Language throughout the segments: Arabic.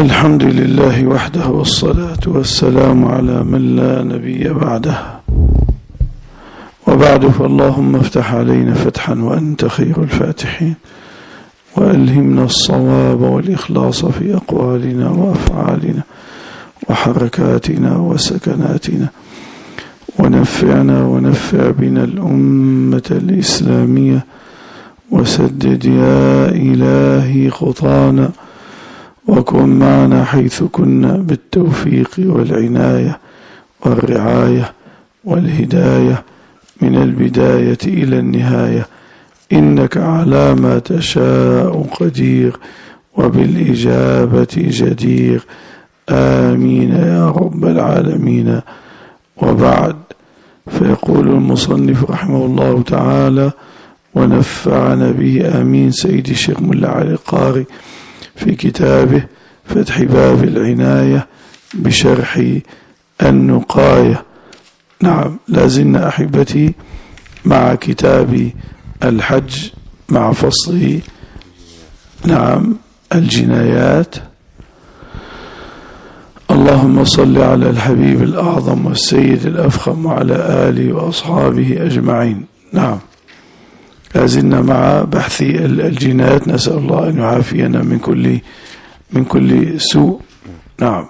الحمد لله وحده، والصلاة والسلام على من لا نبي بعده، وبعد، فاللهم افتح علينا فتحا وأنت خير الفاتحين، وألهمنا الصواب والإخلاص في أقوالنا وأفعالنا وحركاتنا وسكناتنا، ونفعنا ونفع بنا الأمة الإسلامية، وسدد يا إلهي خطانا، وكن معنا حيث كنا بالتوفيق والعناية والرعاية والهداية من البداية إلى النهاية، إنك على ما تشاء قدير وبالإجابة جدير، آمين يا رب العالمين. وبعد، فيقول المصنف رحمه الله تعالى ونفعنا به آمين سيد الشيخ ملا علي القاري في كتابه فتح باب العناية بشرح النقاية. نعم، لازلنا أحبتي مع كتاب الحج مع فصل نعم الجنايات. اللهم صل على الحبيب الأعظم والسيد الأفخم وعلى آله وأصحابه أجمعين. نعم، لازلنا مع بحث الجنايات، نسأل الله أن يعافينا من كل سوء. نعم.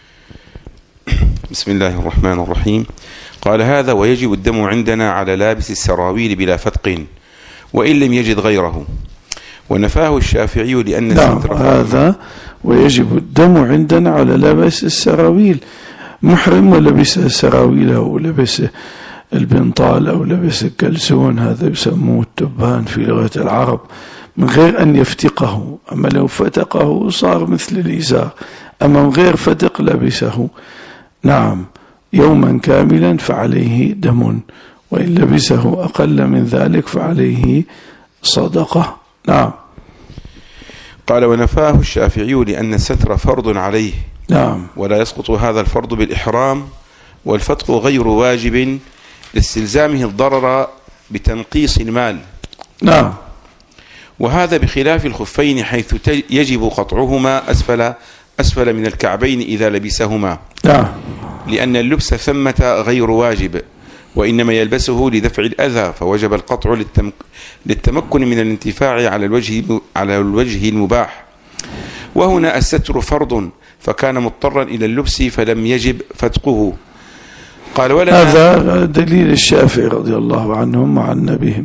بسم الله الرحمن الرحيم. قال: هذا ويجب الدم عندنا على لابس السراويل بلا فتق وإن لم يجد غيره، ونفاه الشافعي لأن نعم، هذا ويجب الدم عندنا على لابس السراويل، محرم ولبس السراويل أو لبس البنطال أو لبس الكلسون، هذا يسموه التبان في لغة العرب، من غير أن يفتقه. أما لو فتقه صار مثل الإزار، أما من غير فتق لبسه نعم يوما كاملا فعليه دم، وإن لبسه أقل من ذلك فعليه صدقة. نعم. قال: ونفاه الشافعي لأن الستر فرض عليه، نعم، ولا يسقط هذا الفرض بالإحرام، والفتق غير واجب لاستلزامه الضرر بتنقيص المال. نعم. وهذا بخلاف الخفين حيث يجب قطعهما أسفل من الكعبين إذا لبسهما. نعم. لأن اللبس ثمة غير واجب، وإنما يلبسه لدفع الأذى، فوجب القطع للتمكن من الانتفاع على الوجه المباح. وهنا الستر فرض، فكان مضطرا إلى اللبس فلم يجب فتقه. قال: هذا دليل الشافعي رضي الله عنهم وعن نبيهم.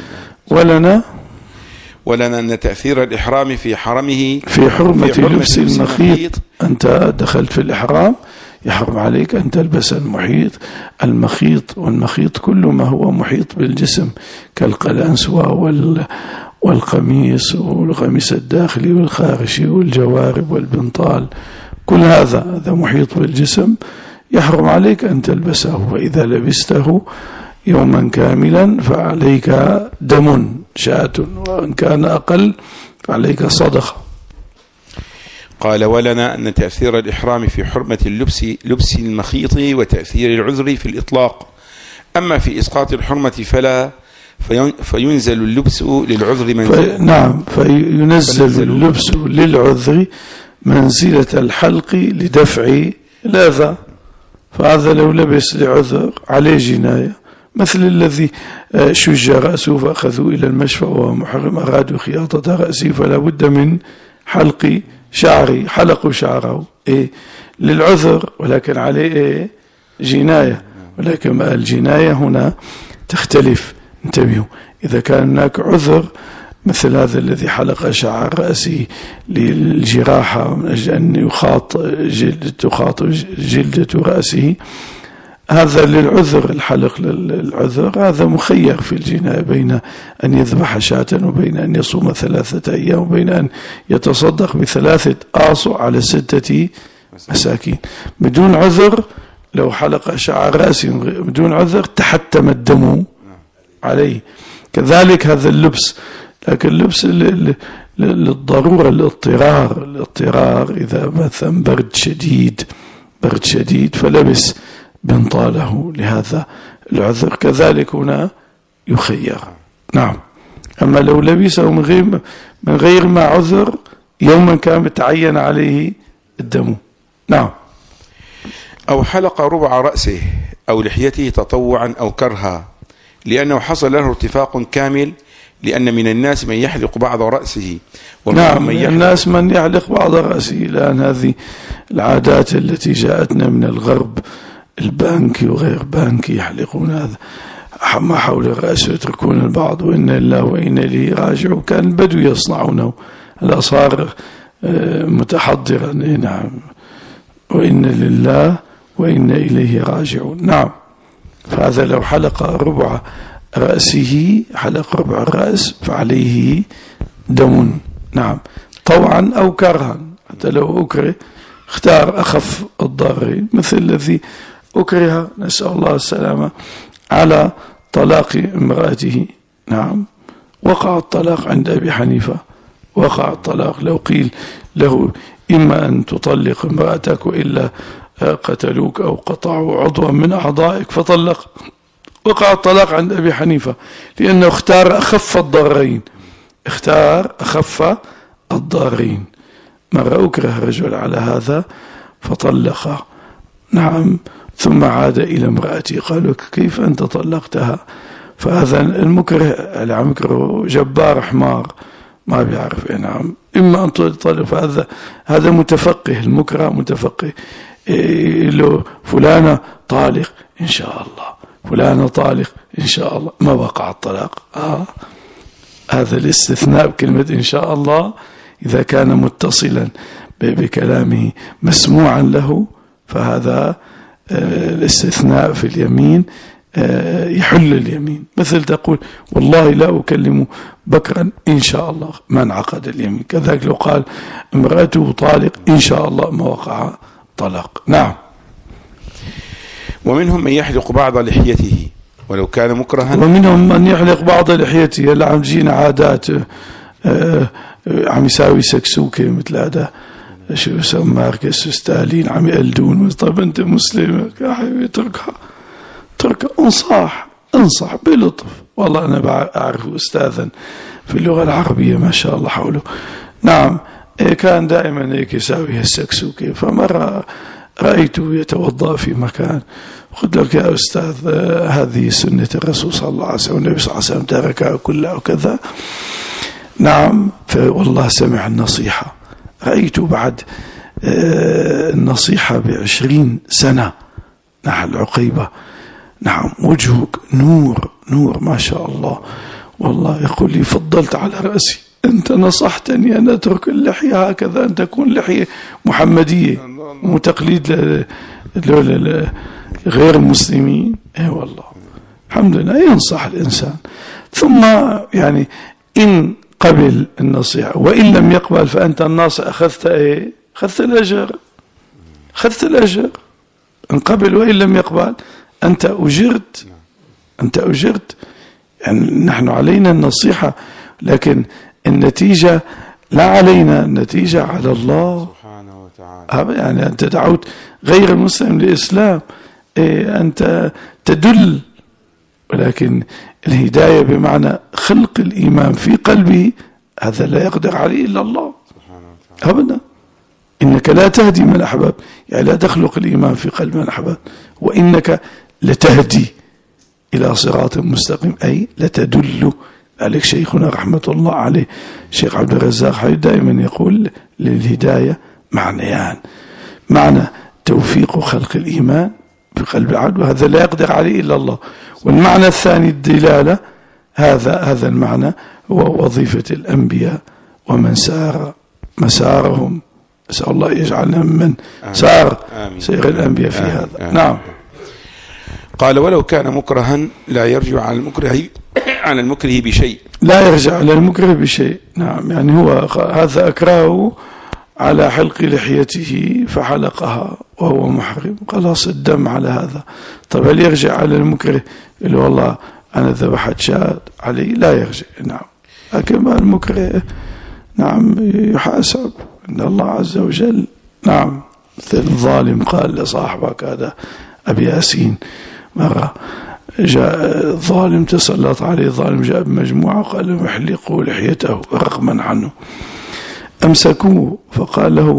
ولنا أن تأثير الإحرام في حرمه في حرمة لبس المخيط. أنت دخلت في الإحرام، يحرم عليك أن تلبس المخيط، والمخيط كل ما هو محيط بالجسم كالقلنسوة والقميص والقميص الداخلي والخارجي والجوارب والبنطال، كل هذا محيط بالجسم، يحرم عليك أن تلبسه، وإذا لبسته يوما كاملا فعليك دم شاة، وإن كان أقل فعليك صدقة. قال: ولنا أن تأثير الإحرام في حرمة لبس المخيط وتأثير العذر في الإطلاق، أما في إسقاط الحرمة فلا، فينزل اللبس للعذر نعم، فينزل اللبس للعذر منزلة الحلق لدفع الأذى، فهذا لو لبس لعذر عليه جناية، مثل الذي شج رأسه فأخذوا إلى المشفى وهو محرم، أرادوا خياطة رأسه فلا بد من حلق شعري، حلقوا شعره للعذر، ولكن عليه جناية، ولكن الجناية هنا تختلف. انتبهوا، إذا كان هناك عذر مثل هذا الذي حلق شعر رأسه للجراحة من أجل أن تخاط جلدة رأسه، هذا للعذر، الحلق للعذر، هذا مخير في الجناية بين أن يذبح شاة وبين أن يصوم 3 أيام وبين أن يتصدق ب3 آصع على 6 مساكين. بدون عذر، لو حلق شعر رأسه بدون عذر تحتم الدم عليه. كذلك هذا اللبس، لكن اللبس للضرورة، الاضطرار، إذا مثلا برد شديد فلبس بنطاله لهذا العذر، كذلك هنا يخير. نعم. أما لو لبسه من غير ما عذر يوما كان تعين عليه الدم. نعم. أو حلق ربع رأسه أو لحيته تطوعا أو كرها لأنه حصل له ارتفاق كامل، لأن من الناس من يحلق بعض رأسه نعم، من الناس من يحلق بعض رأسه، لأن هذه العادات التي جاءتنا من الغرب البانكي وغير بانكي يحلقون هذا ما حول الرأس ويتركون البعض، وإن الله وإن إليه راجعون. كان البدو يصنعونه، هذا صار متحضرا. نعم، وإن لله وإن إليه راجعون. نعم. فهذا لو حلق ربع رأسه، حلق ربع الرأس، فعليه دم. نعم، طوعا أو كرها، حتى لو أكره اختار أخف الضررين، مثل الذي أكره نسأل الله السلامة على طلاق امرأته. نعم، وقع الطلاق عند أبي حنيفة، وقع الطلاق. لو قيل له إما أن تطلق امرأتك وإلا قتلوك أو قطعوا عضوا من أعضائك فطلق، وقع الطلاق عند أبي حنيفة لأنه اختار أخف الضررين، اختار أخف الضررين. مرة أكره رجل على هذا فطلق. نعم، ثم عاد إلى امرأتي، قالوا كيف أنت طلقتها؟ فهذا المكره المكره جبار حمار ما بيعرف. نعم، إما أن تطلق، فهذا متفقه، المكره متفقه. له فلانة طالق إن شاء الله، فلانة طالق إن شاء الله، ما وقع الطلاق. هذا الاستثناء بكلمة إن شاء الله إذا كان متصلا بكلامه مسموعا له، فهذا الاستثناء في اليمين يحل اليمين. مثل تقول والله لا أكلم بكرا إن شاء الله، ما انعقد اليمين. كذلك لو قال امرأته طالق إن شاء الله، ما وقع طلاق. نعم. ومنهم من يحلق بعض لحيته ولو كان مكرها، ومنهم من يحلق بعض لحيته. اللي عم تجينا عادات عم يساوي سكسوكة مثل هذا، شو يسمى ماركس ستالين، عم يقلدون. طيب أنت مسلم يا حبيبي اتركها، انصح بلطف. والله أنا أعرف أستاذا في اللغة العربية ما شاء الله حوله. نعم، كان دائما هيك يساوي هالسكسوكة. فمرة رأيته يتوضأ في مكان، قلت لك يا أستاذ هذه سنة الرسول صلى الله عليه وسلم، النبي صلى الله عليه وسلم تركها كلها وكذا. نعم، فوالله سمع النصيحة. رأيته بعد النصيحة ب20 سنة نحل عقيبة. نعم، وجهك نور ما شاء الله. والله يقول لي فضلت على رأسي، أنت نصحتني أن أترك اللحية هكذا، أن تكون لحية محمدية وتقليد غير المسلمين. والله الحمد لله ينصح الإنسان. ثم يعني إن قبل النصيحة، وإن لم يقبل فأنت الناصح أخذت أخذت الأجر. إن قبل وإن لم يقبل أنت أجرت. يعني نحن علينا النصيحة، لكن النتيجة لا علينا، النتيجة على الله سبحانه وتعالى. يعني أنت دعوت غير المسلم للإسلام، أنت تدل، ولكن الهداية بمعنى خلق الإيمان في قلبه، هذا لا يقدر عليه إلا الله سبحانه وتعالى. أبدا. إنك لا تهدي من أحباب، يعني لا تخلق الإيمان في قلب من أحباب، وإنك لتهدي إلى صراط مستقيم، أي لتدل. ذلك شيخنا رحمة الله عليه شيخ عبد الرزاق حبيب دائما يقول للهداية معنيان: معنى توفيق خلق الإيمان في قلب العبد، وهذا لا يقدر عليه إلا الله. والمعنى الثاني الدلالة، هذا المعنى هو وظيفة الأنبياء ومن سار مسارهم. نسأل الله يجعلنا من سار سير الأنبياء في هذا. نعم. قال ولو كان مكرها لا يرجع على المكره بشيء. لا يرجع على المكره بشيء. نعم، يعني هو هذا أكرهه على حلق لحيته فحلقها وهو محرم، خلاص الدم على هذا. طب هل يرجع على المكره اللي والله أنا ذبحت شاة علي؟ لا يرجع. نعم، لكن المكره نعم يحاسب عند الله عز وجل. نعم، مثل الظالم قال لصاحبك هذا أبي ياسين، مرة جاء ظالم تسلط عليه ظالم، جاء بمجموعة قال لهم احلقوا لحيته رغما عنه. أمسكوه فقال له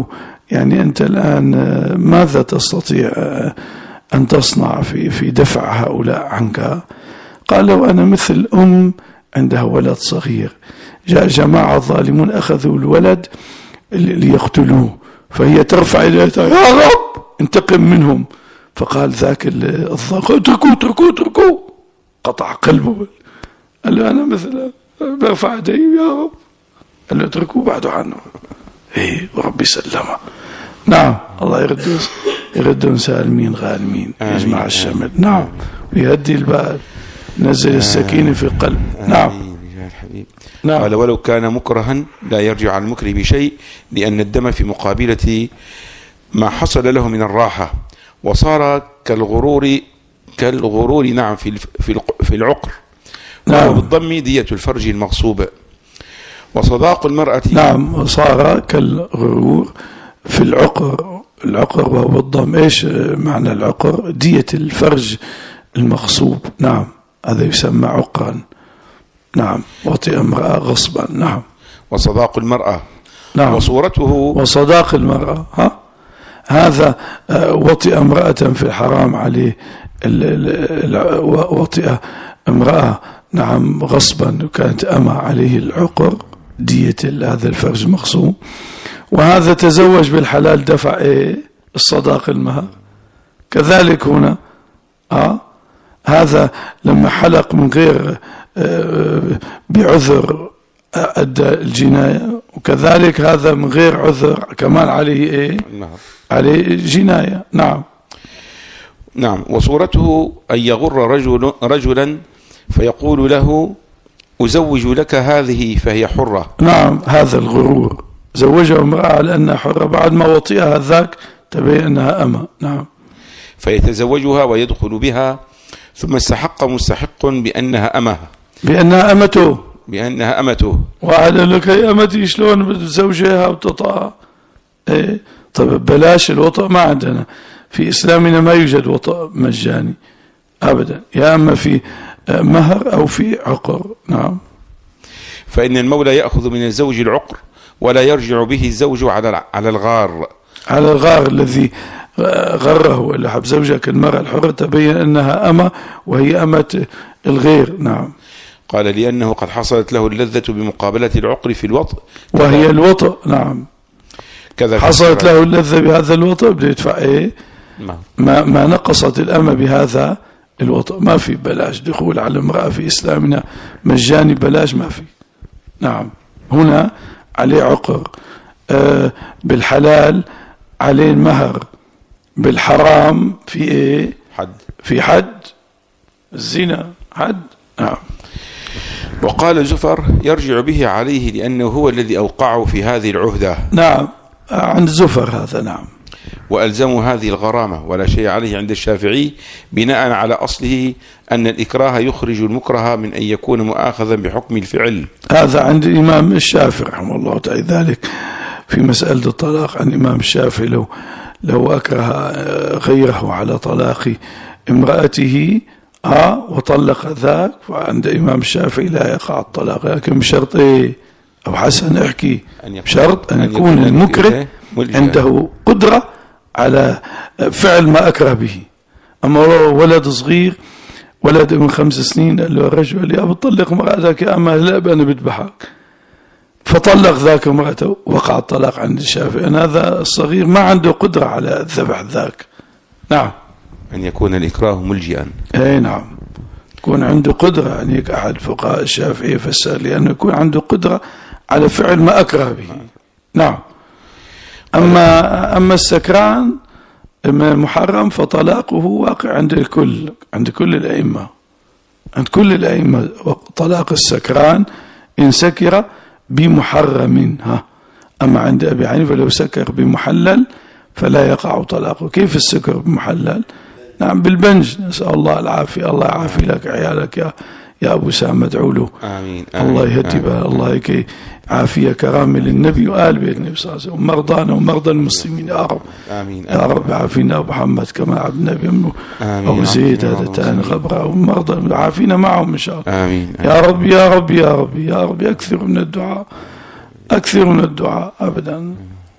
يعني أنت الآن ماذا تستطيع أن تصنع في دفع هؤلاء عنك؟ قال لو أنا مثل عندها ولد صغير، جاء جماعة ظالمون أخذوا الولد ليقتلوه، فهي ترفع يديها يا رب انتقم منهم، فقال ذاك الضاق اتركوا قطع قلبه. قال له أنا مثل برفع يدي يا رب، قال له اتركوه بعدوا عنه. وربي سلمه. نعم، الله يردون سالمين غانمين، يجمع الشمل. نعم، ويهدي البال، نزل السكينة في القلب. نعم. نعم. قال ولو كان مكرها لا يرجع عن المكره بشيء، لأن الدم في مقابلة ما حصل له من الراحة، وصار كالغرور نعم في العقر. نعم. وهو بالضم دية الفرج المغصوب. وصداق المرأة نعم، صار كالغرور في العقر وهو بالضم. ايش معنى العقر؟ دية الفرج المغصوب. نعم، هذا يسمى عقرا. نعم، وطئ امرأة غصبا. نعم. وصداق المرأة. نعم. وصداق المرأة هذا وطئ امرأة في الحرام عليه، وطئ امرأة نعم غصبا وكانت أما عليه العقر، دية هذا الفرج مغصوب. وهذا تزوج بالحلال دفع الصداق المهر. كذلك هنا هذا لما حلق من غير بعذر أدى الجناية، وكذلك هذا من غير عذر كمان عليه عليه جناية. نعم. نعم. وصورته أن يغر رجلا فيقول له أزوج لك هذه فهي حرة. نعم، هذا الغرور. زوجها امرأة على أنها حرة، بعد ما وطئها ذاك تبين أنها أمة. نعم. فيتزوجها ويدخل بها، ثم استحق مستحق بأنها أمته. وعلى لك يا أمتي شلون بتزوجها وتطأها؟ طب بلاش الوطأ، ما عندنا في إسلامنا ما يوجد وطأ مجاني أبدا، يا أما في مهر أو في عقر. نعم. فإن المولى يأخذ من الزوج العقر ولا يرجع به الزوج على الغار الذي غره، ولا حب زوجك المرأة الحرة تبين أنها أمة وهي أمة الغير. نعم. قال لأنه قد حصلت له اللذة بمقابلة العقر في الوطء، وهي الوطء. نعم. كذا حصلت له اللذة بهذا الوطء، بده يدفع ما نقصت الأمة بهذا الوطء. ما في بلاش دخول على امرأة في إسلامنا مجاني، بلاش، ما في. نعم. هنا عليه عقر، بالحلال عليه المهر، بالحرام في في حد الزنا حد. نعم. وقال زفر يرجع به عليه لأنه هو الذي أوقعه في هذه العهدة. نعم، عند زفر هذا. نعم. وألزموا هذه الغرامة ولا شيء عليه عند الشافعي، بناء على أصله أن الإكراه يخرج المكره من أن يكون مؤاخذا بحكم الفعل. هذا عند الإمام الشافعي رحمه الله تعالى. ذلك في مسألة الطلاق عن الإمام الشافعي، لو أكره غيره على طلاق امرأته وطلق ذاك، فعند الإمام الشافعي لا يقع الطلاق، لكن بشرط أو حسن احكي، بشرط أن يكون المكره عنده قدرة على فعل ما أكره به. أما ولد صغير، ولد من 5 سنين، قال له الرجل يا بتطلق مرأتك يا أما لا أنا بذبحك، فطلق ذاك مرأته، وقع الطلاق عند الشافعي. أن هذا الصغير ما عنده قدرة على الذبح ذاك. نعم. أن يكون الإكراه ملجئا. نعم، يكون عنده قدرة. يعني أحد فقهاء الشافعي فسر لأنه يكون عنده قدرة على فعل ما أكره به. نعم. أما السكران محرم فطلاقه واقع عند الكل، عند كل الأئمة، طلاق السكران إن سكر بمحرم. أما عند أبي حنيفة لو سكر بمحلل فلا يقع طلاقه. كيف السكر بمحلل؟ نعم، بالبنج. نسأل الله العافية. الله يعافي لك عيالك يا أبو سام، ادعوا له. آمين. الله يهدي بها، الله يكي عافية كرامة للنبي وآل بيت النبي صلى الله عليه وسلم، مرضانا ومرضى المسلمين يا رب. آمين. يا رب عافينا أبو محمد كما عبد النبي أمه أبو زيد هذا تاني غبرة، ومرضى عافينا معهم إن شاء الله. آمين. يا رب يا رب يا رب يا رب. أكثر من الدعاء، أكثر من الدعاء أبدا.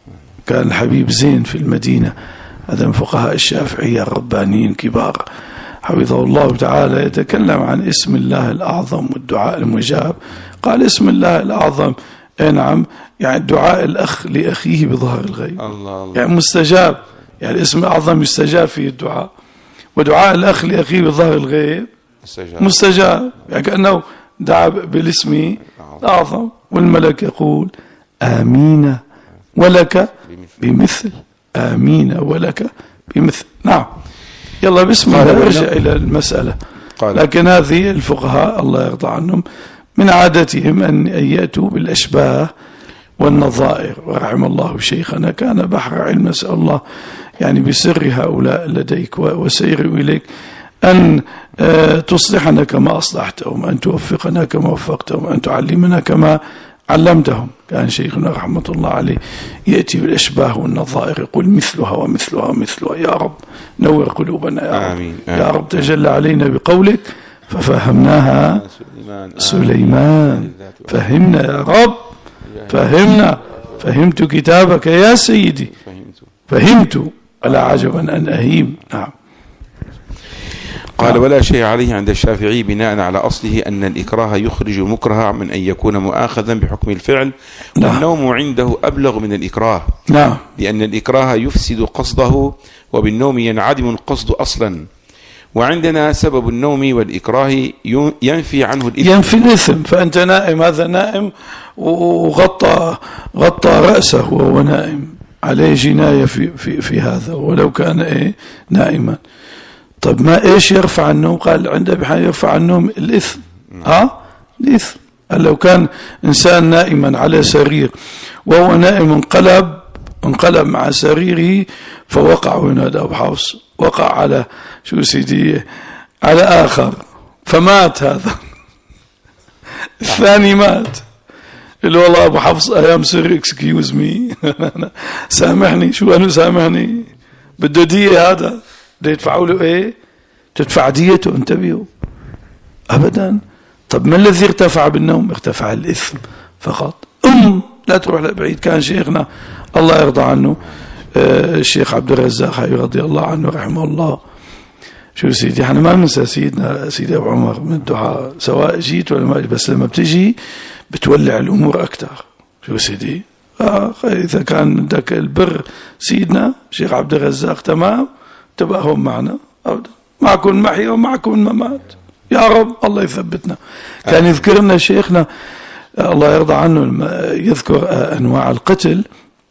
كان الحبيب زين في المدينة، هذا من فقهاء الشافعية الربانيين كبار حفظه الله تعالى، يتكلم عن اسم الله الأعظم والدعاء المجاب. قال اسم الله الأعظم نعم، يعني دعاء الأخ لأخيه بظهر الغيب، الله يعني مستجاب، يعني الاسم الأعظم يستجاب فيه الدعاء، ودعاء الأخ لأخيه بظهر الغيب مستجاب، يعني كأنه دعا بالاسم الأعظم. والملك يقول آمين ولك بمثل، آمين ولك بمثل. نعم، يلا بسم الله ارجع إلى المسألة. لكن هذه الفقهاء الله يرضى عنهم من عادتهم أن يأتوا بالأشباه والنظائر، ورحم الله شيخنا كان بحر علم، نسأل الله يعني بسر هؤلاء لديك وسير إليك أن تصلحنا كما أصلحتهم، أن توفقنا كما وفقتهم، أن تعلمنا كما علمتهم. كان شيخنا رحمة الله عليه يأتي بالأشباه والنظائر يقول مثلها ومثلها ومثلها. يا رب نور قلوبنا يا رب. آمين. يا رب تجلى علينا بقولك ففهمناها سليمان. فهمنا يا رب، فهمنا، فهمت كتابك يا سيدي، فهمت ولا عجبا أن أهيم. نعم. قال ولا شيء عليه عند الشافعي بناء على أصله أن الإكراه يخرج المكره من أن يكون مؤاخذا بحكم الفعل. والنوم عنده أبلغ من الإكراه، لأن الإكراه يفسد قصده، وبالنوم ينعدم القصد أصلا. وعندنا سبب النوم والإكراه ينفي عنه الإثم، ينفي الإثم. فأنت نائم، هذا نائم وغطى رأسه وهو نائم، عليه جناية في هذا ولو كان نائما. طب ما إيش يرفع النوم؟ قال عنده بحال يرفع النوم الإثم. الإثم. لو كان إنسان نائما على سرير وهو نائم انقلب مع سريره فوقع، وينادى أبو حفص وقع على شو سيدي على آخر فمات هذا الثاني مات. قال والله أبو حفص أيام سر اكسكيوز مي سامحني. شو أنه سامحني؟ بده دية، هذا بده يدفعوا له تدفع ديته. انتبهوا أبدا. طب ما الذي ارتفع بالنوم؟ ارتفع الإثم فقط. لا تروح لبعيد. كان شيخنا الله يرضى عنه الشيخ عبد الرزاق رضي الله عنه رحمه الله، شو سيدي احنا ما ننسى سيدنا سيدي أبو عمر من الدعاء سواء جيت ولا ما جيت، بس لما بتجي بتولع الأمور أكثر. شو سيدي إذا كان عندك البر سيدنا شيخ عبد الرزاق تمام، تبقى هم معنا أبدا، معكم المحيا ومعكم الممات يا رب. الله يثبتنا. كان يذكرنا شيخنا الله يرضى عنه يذكر أنواع القتل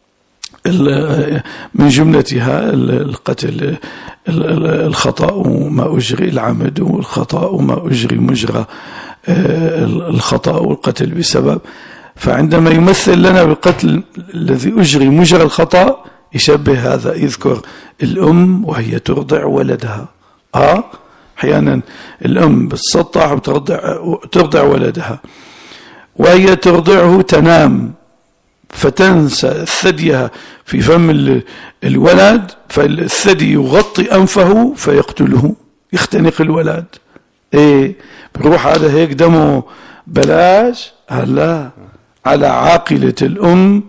من جملتها القتل الخطأ وما أجري، العمد والخطأ وما أجري مجرى الخطأ والقتل بسبب. فعندما يمثل لنا بالقتل الذي أجري مجرى الخطأ يشبه هذا، يذكر الأم وهي ترضع ولدها. أحيانا الأم بتسطح وترضع ولدها، وهي ترضعه تنام فتنسى ثديها في فم الولد، فالثدي يغطي أنفه فيقتله، يختنق الولد. بروح هذا هيك دمه بلاش. هلا على عاقلة الأم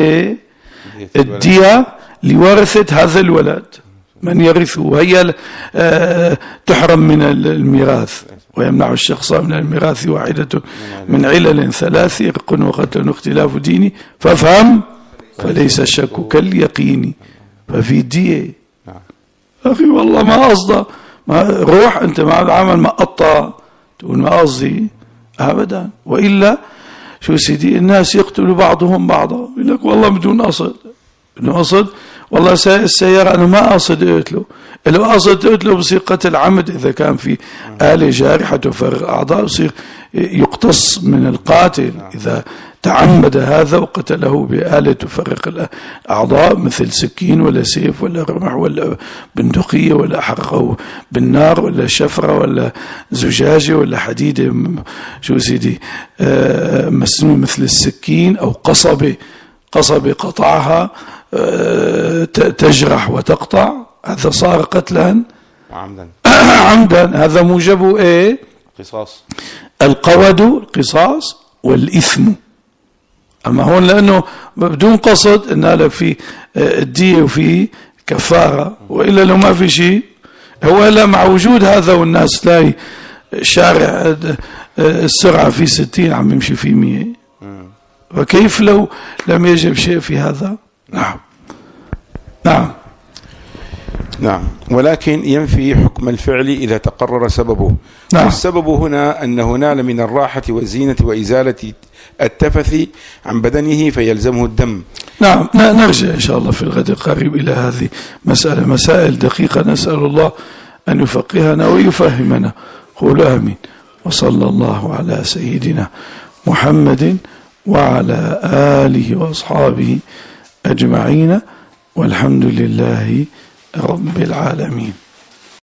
الدية لورثة هذا الولد، من يرثه، وهي تحرم من الميراث. ويمنع الشخص من الميراث واحدة من علل ثلاث: إرق وقتل واختلاف ديني، فافهم فليس الشك كاليقين. ففي دية أخي والله ما قصده، روح أنت مع العمل ما قطع تقول ما قصدي أبدا. وإلا شو سيدي الناس يقتلوا بعضهم بعضا، يقول لك والله بدون قصد، بدون قصد. والله سائق السيارة أنا ما قصد أقتله، لو قصد أقتله بصير قتل عمد. إذا كان في آلة جارحة تفرق أعضاء بصير يقتص من القاتل إذا تعمد هذا وقتله بآلة تفرق الأعضاء مثل سكين ولا سيف ولا رمح ولا بندقية ولا حرقه بالنار ولا شفرة ولا زجاجة ولا حديدة شو سيدي مسنون مثل السكين أو قصبة قطعها تجرح وتقطع. هذا صار قتلا عمدا. هذا موجبه قصاص، القود القصاص والإثم أما هون لأنه بدون قصد إن لك في الدية وفي كفارة، وإلا لو ما في شيء هو إلا مع وجود هذا والناس تلاقي شارع السرعة في 60 عم يمشي في 100، فكيف لو لم يجب شيء في هذا؟ نعم نعم نعم. ولكن ينفي حكم الفعل إذا تقرر سببه. نعم. والسبب هنا أنه نال من الراحة والزينة وإزالة التفث عن بدنه فيلزمه الدم. نعم. نرجع إن شاء الله في الغد القريب إلى هذه مسائل دقيقة، نسأل الله أن يفقهنا ويفهمنا. قولوا آمين. وصلى الله على سيدنا محمد وعلى آله وأصحابه أجمعين، والحمد لله رب العالمين.